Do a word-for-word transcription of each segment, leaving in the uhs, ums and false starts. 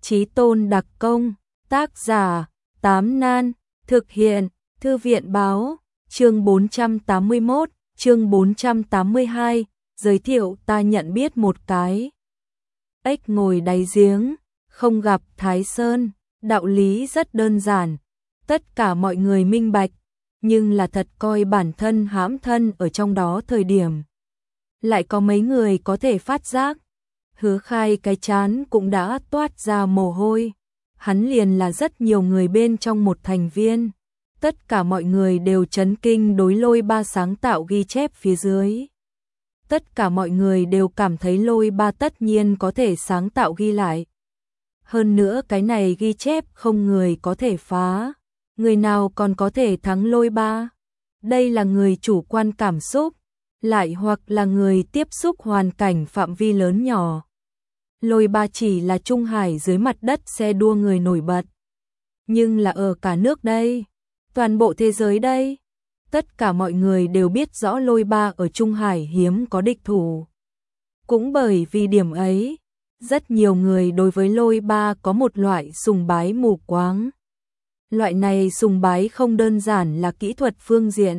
Chí Tôn đặc công, tác giả, Tám Nan, thực hiện, Thư viện báo, chương bốn trăm tám mươi mốt, chương bốn trăm tám mươi hai, giới thiệu ta nhận biết một cái. Ếch ngồi đáy giếng, không gặp Thái Sơn, đạo lý rất đơn giản, tất cả mọi người minh bạch, nhưng là thật coi bản thân hãm thân ở trong đó thời điểm. Lại có mấy người có thể phát giác. Hứa Khai cái chán cũng đã toát ra mồ hôi. Hắn liền là rất nhiều người bên trong một thành viên. Tất cả mọi người đều chấn kinh đối Lôi Ba sáng tạo ghi chép phía dưới. Tất cả mọi người đều cảm thấy Lôi Ba tất nhiên có thể sáng tạo ghi lại. Hơn nữa cái này ghi chép không người có thể phá. Người nào còn có thể thắng Lôi Ba? Đây là người chủ quan cảm xúc, lại hoặc là người tiếp xúc hoàn cảnh phạm vi lớn nhỏ. Lôi Ba chỉ là Trung Hải dưới mặt đất xe đua người nổi bật. Nhưng là ở cả nước đây, toàn bộ thế giới đây, tất cả mọi người đều biết rõ Lôi Ba ở Trung Hải hiếm có địch thủ. Cũng bởi vì điểm ấy, rất nhiều người đối với Lôi Ba có một loại sùng bái mù quáng. Loại này sùng bái không đơn giản là kỹ thuật phương diện,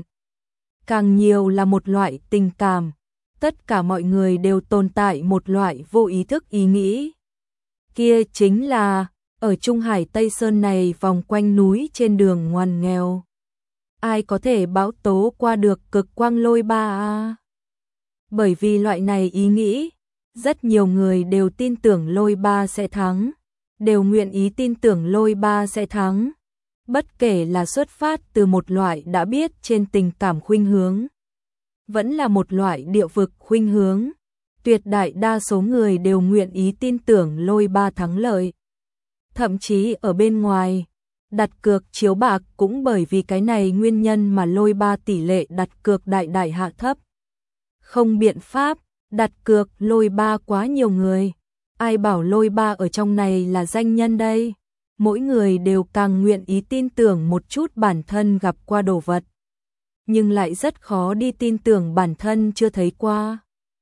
càng nhiều là một loại tình cảm. Tất cả mọi người đều tồn tại một loại vô ý thức ý nghĩ. Kia chính là, ở Trung Hải Tây Sơn này vòng quanh núi trên đường ngoằn nghèo. Ai có thể bão tố qua được cực quang Lôi Ba à? Bởi vì loại này ý nghĩ, rất nhiều người đều tin tưởng Lôi Ba sẽ thắng, đều nguyện ý tin tưởng Lôi Ba sẽ thắng. Bất kể là xuất phát từ một loại đã biết trên tình cảm khuynh hướng, vẫn là một loại địa vực khuynh hướng, tuyệt đại đa số người đều nguyện ý tin tưởng Lôi Ba thắng lợi. Thậm chí ở bên ngoài, đặt cược chiếu bạc cũng bởi vì cái này nguyên nhân mà Lôi Ba tỷ lệ đặt cược đại đại hạ thấp. Không biện pháp, đặt cược Lôi Ba quá nhiều người. Ai bảo Lôi Ba ở trong này là danh nhân đây? Mỗi người đều càng nguyện ý tin tưởng một chút bản thân gặp qua đồ vật, nhưng lại rất khó đi tin tưởng bản thân chưa thấy qua.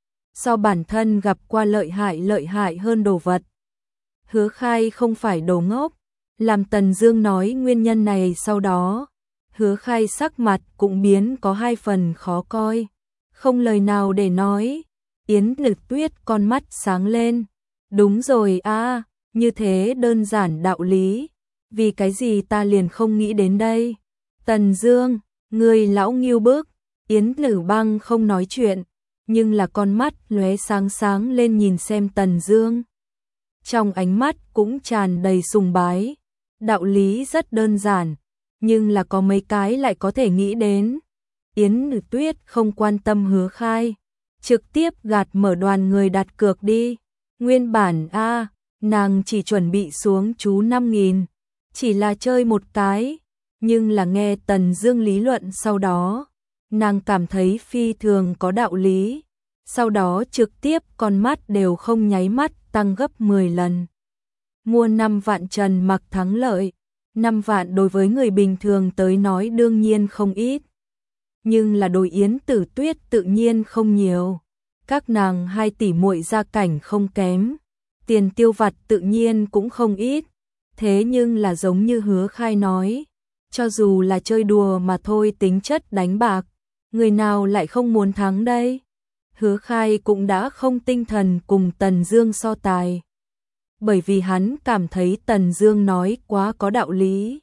So bản thân gặp qua lợi hại lợi hại hơn đồ vật. Hứa Khai không phải đồ ngốc, làm Tần Dương nói nguyên nhân này sau đó, Hứa Khai sắc mặt cũng biến có hai phần khó coi, không lời nào để nói. Yến Lực Tuyết con mắt sáng lên, đúng rồi a, à, như thế đơn giản đạo lý, vì cái gì ta liền không nghĩ đến đây. Tần Dương, người lão nghiêu bức. Yến Lử Băng không nói chuyện, nhưng là con mắt lóe sáng sáng lên nhìn xem Tần Dương. Trong ánh mắt cũng tràn đầy sùng bái. Đạo lý rất đơn giản, nhưng là có mấy cái lại có thể nghĩ đến. Yến Lử Tuyết không quan tâm Hứa Khai, trực tiếp gạt mở đoàn người đặt cược đi. Nguyên bản a, à, nàng chỉ chuẩn bị xuống chú năm nghìn, chỉ là chơi một cái, nhưng là nghe Tần Dương lý luận sau đó, nàng cảm thấy phi thường có đạo lý, sau đó trực tiếp con mắt đều không nháy mắt tăng gấp mười lần. Mua năm vạn Trần Mặc thắng lợi, năm vạn đối với người bình thường tới nói đương nhiên không ít, nhưng là đối Yến Tử Tuyết tự nhiên không nhiều. Các nàng hai tỷ muội gia cảnh không kém, tiền tiêu vặt tự nhiên cũng không ít, thế nhưng là giống như Hứa Khai nói, cho dù là chơi đùa mà thôi, tính chất đánh bạc, người nào lại không muốn thắng đây? Hứa Khai cũng đã không tinh thần cùng Tần Dương so tài, bởi vì hắn cảm thấy Tần Dương nói quá có đạo lý.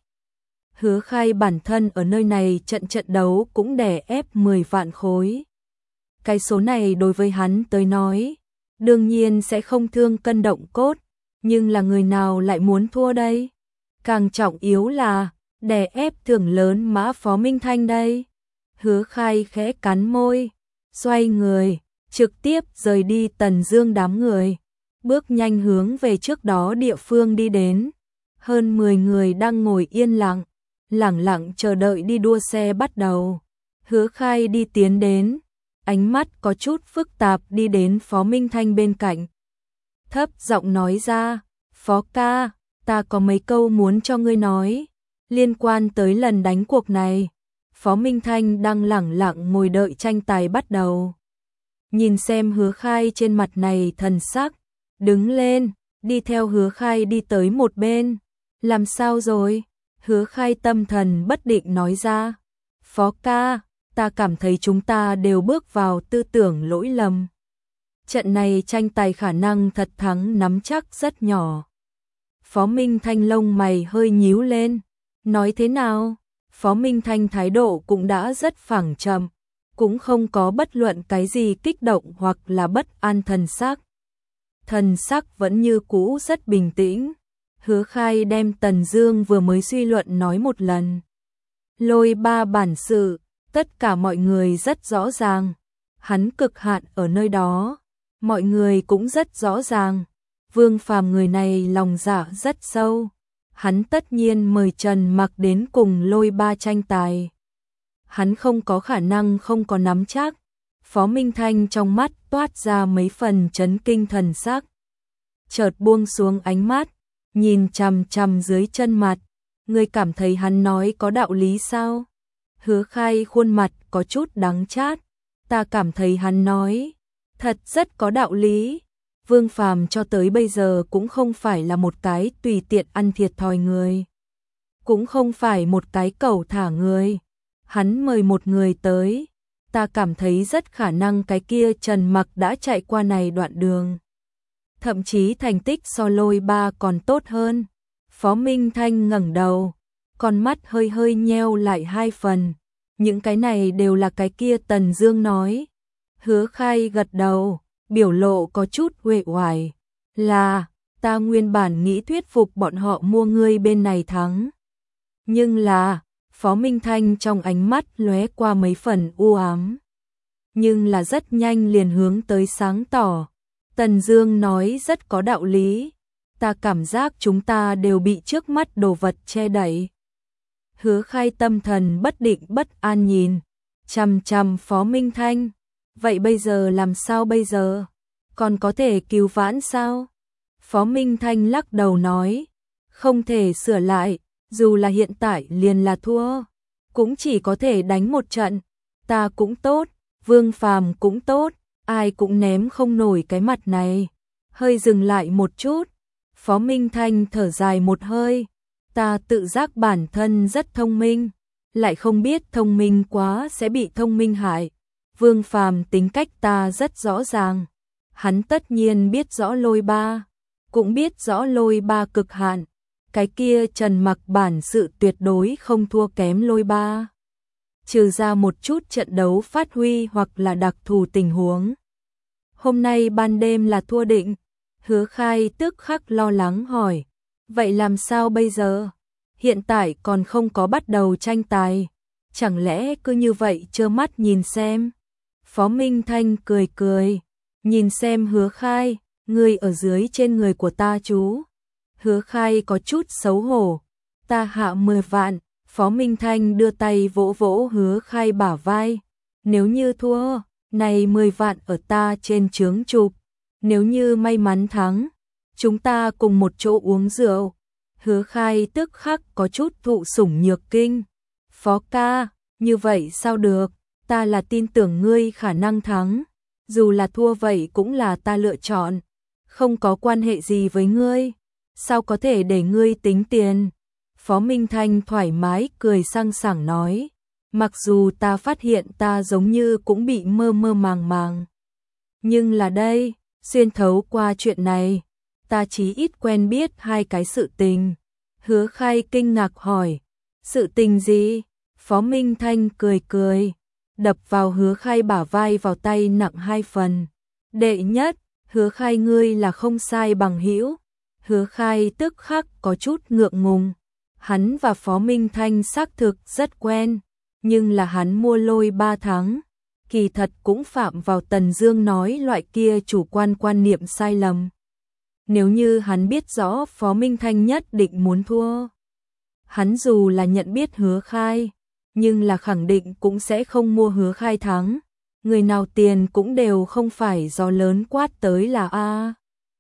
Hứa Khai bản thân ở nơi này trận trận đấu cũng đè ép mười vạn khối. Cái số này đối với hắn tới nói, đương nhiên sẽ không thương cân động cốt, nhưng là người nào lại muốn thua đây? Càng trọng yếu là, đè ép thưởng lớn Mã Phó Minh Thanh đây. Hứa Khai khẽ cắn môi, xoay người, trực tiếp rời đi Tần Dương đám người, bước nhanh hướng về trước đó địa phương đi đến. Hơn mười người đang ngồi yên lặng, lẳng lặng chờ đợi đi đua xe bắt đầu. Hứa Khai đi tiến đến, ánh mắt có chút phức tạp đi đến Phó Minh Thanh bên cạnh. Thấp giọng nói ra, Phó ca, ta có mấy câu muốn cho ngươi nói, liên quan tới lần đánh cuộc này. Phó Minh Thanh đang lẳng lặng ngồi đợi tranh tài bắt đầu. Nhìn xem Hứa Khai trên mặt này thần sắc, đứng lên, đi theo Hứa Khai đi tới một bên. Làm sao rồi? Hứa Khai tâm thần bất định nói ra. Phó ca, ta cảm thấy chúng ta đều bước vào tư tưởng lỗi lầm. Trận này tranh tài khả năng thật thắng nắm chắc rất nhỏ. Phó Minh Thanh lông mày hơi nhíu lên. Nói thế nào? Phó Minh Thanh thái độ cũng đã rất phẳng trầm, cũng không có bất luận cái gì kích động hoặc là bất an thần sắc. Thần sắc vẫn như cũ rất bình tĩnh. Hứa Khai đem Tần Dương vừa mới suy luận nói một lần. Lôi ba bản sự, tất cả mọi người rất rõ ràng. Hắn cực hạn ở nơi đó, mọi người cũng rất rõ ràng. Vương Phàm người này lòng dạ rất sâu. Hắn tất nhiên mời Trần Mặc đến cùng Lôi ba tranh tài. Hắn không có khả năng không có nắm chắc. Phó Minh Thanh trong mắt toát ra mấy phần chấn kinh thần sắc. Chợt buông xuống ánh mắt, nhìn chằm chằm dưới chân mặt. Ngươi cảm thấy hắn nói có đạo lý sao? Hứa Khai khuôn mặt có chút đắng chát. Ta cảm thấy hắn nói thật rất có đạo lý. Vương Phàm cho tới bây giờ cũng không phải là một cái tùy tiện ăn thiệt thòi người, cũng không phải một cái cẩu thả người. Hắn mời một người tới, ta cảm thấy rất khả năng cái kia Trần Mặc đã chạy qua này đoạn đường, thậm chí thành tích so Lôi ba còn tốt hơn. Phó Minh Thanh ngẩng đầu, con mắt hơi hơi nheo lại hai phần. Những cái này đều là cái kia Tần Dương nói. Hứa Khai gật đầu, biểu lộ có chút uể oải. Là, ta nguyên bản nghĩ thuyết phục bọn họ mua ngươi bên này thắng. Nhưng là, Phó Minh Thanh trong ánh mắt lóe qua mấy phần u ám. Nhưng là rất nhanh liền hướng tới sáng tỏ. Tần Dương nói rất có đạo lý. Ta cảm giác chúng ta đều bị trước mắt đồ vật che đậy. Hứa Khai tâm thần bất định bất an nhìn chằm chằm Phó Minh Thanh. Vậy bây giờ làm sao bây giờ? Còn có thể cứu vãn sao? Phó Minh Thanh lắc đầu nói, không thể sửa lại, dù là hiện tại liền là thua, cũng chỉ có thể đánh một trận. Ta cũng tốt, Vương Phàm cũng tốt, ai cũng ném không nổi cái mặt này. Hơi dừng lại một chút, Phó Minh Thanh thở dài một hơi. Ta tự giác bản thân rất thông minh, lại không biết thông minh quá sẽ bị thông minh hại. Vương Phàm tính cách ta rất rõ ràng. Hắn tất nhiên biết rõ Lôi ba, cũng biết rõ Lôi ba cực hạn. Cái kia Trần Mặc bản sự tuyệt đối không thua kém Lôi ba. Trừ ra một chút trận đấu phát huy hoặc là đặc thù tình huống. Hôm nay ban đêm là thua định. Hứa Khai tức khắc lo lắng hỏi. Vậy làm sao bây giờ? Hiện tại còn không có bắt đầu tranh tài. Chẳng lẽ cứ như vậy trơ mắt nhìn xem? Phó Minh Thanh cười cười. Nhìn xem Hứa Khai, ngươi ở dưới trên người của ta chú. Hứa Khai có chút xấu hổ. Ta hạ mười vạn. Phó Minh Thanh đưa tay vỗ vỗ Hứa Khai bả vai. Nếu như thua, này mười vạn ở ta trên chướng chụp. Nếu như may mắn thắng, chúng ta cùng một chỗ uống rượu. Hứa Khai tức khắc có chút thụ sủng nhược kinh. Phó ca, như vậy sao được? Ta là tin tưởng ngươi khả năng thắng. Dù là thua vậy cũng là ta lựa chọn. Không có quan hệ gì với ngươi. Sao có thể để ngươi tính tiền? Phó Minh Thanh thoải mái cười sang sảng nói. Mặc dù ta phát hiện ta giống như cũng bị mơ mơ màng màng. Nhưng là đây, xuyên thấu qua chuyện này, ta chí ít quen biết hai cái sự tình. Hứa Khai kinh ngạc hỏi. Sự tình gì? Phó Minh Thanh cười cười, đập vào Hứa Khai bả vai vào tay nặng hai phần. Đệ nhất, Hứa Khai ngươi là không sai bằng hữu. Hứa Khai tức khắc có chút ngượng ngùng. Hắn và Phó Minh Thanh xác thực rất quen, nhưng là hắn mua Lôi ba tháng. Kỳ thật cũng phạm vào Tần Dương nói loại kia chủ quan quan niệm sai lầm. Nếu như hắn biết rõ Phó Minh Thanh nhất định muốn thua, hắn dù là nhận biết Hứa Khai, nhưng là khẳng định cũng sẽ không mua Hứa Khai thắng. Người nào tiền cũng đều không phải do lớn quát tới là a.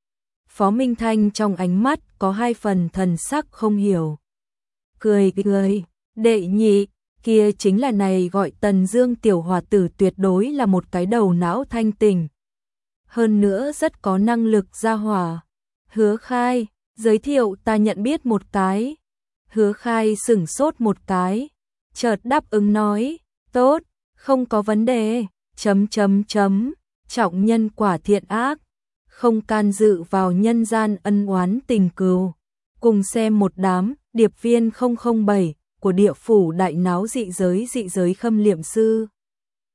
Phó Minh Thanh trong ánh mắt có hai phần thần sắc không hiểu. Cười cười, đệ nhị, kia chính là này gọi Tần Dương tiểu hòa tử tuyệt đối là một cái đầu não thanh tỉnh. Hơn nữa rất có năng lực ra hỏa. Hứa Khai, giới thiệu ta nhận biết một cái. Hứa Khai sửng sốt một cái, chợt đáp ứng nói, tốt, không có vấn đề, chấm chấm chấm, trọng nhân quả thiện ác, không can dự vào nhân gian ân oán tình cừu. Cùng xem một đám, điệp viên không không bảy của địa phủ đại náo dị giới dị giới Khâm Liệm Sư.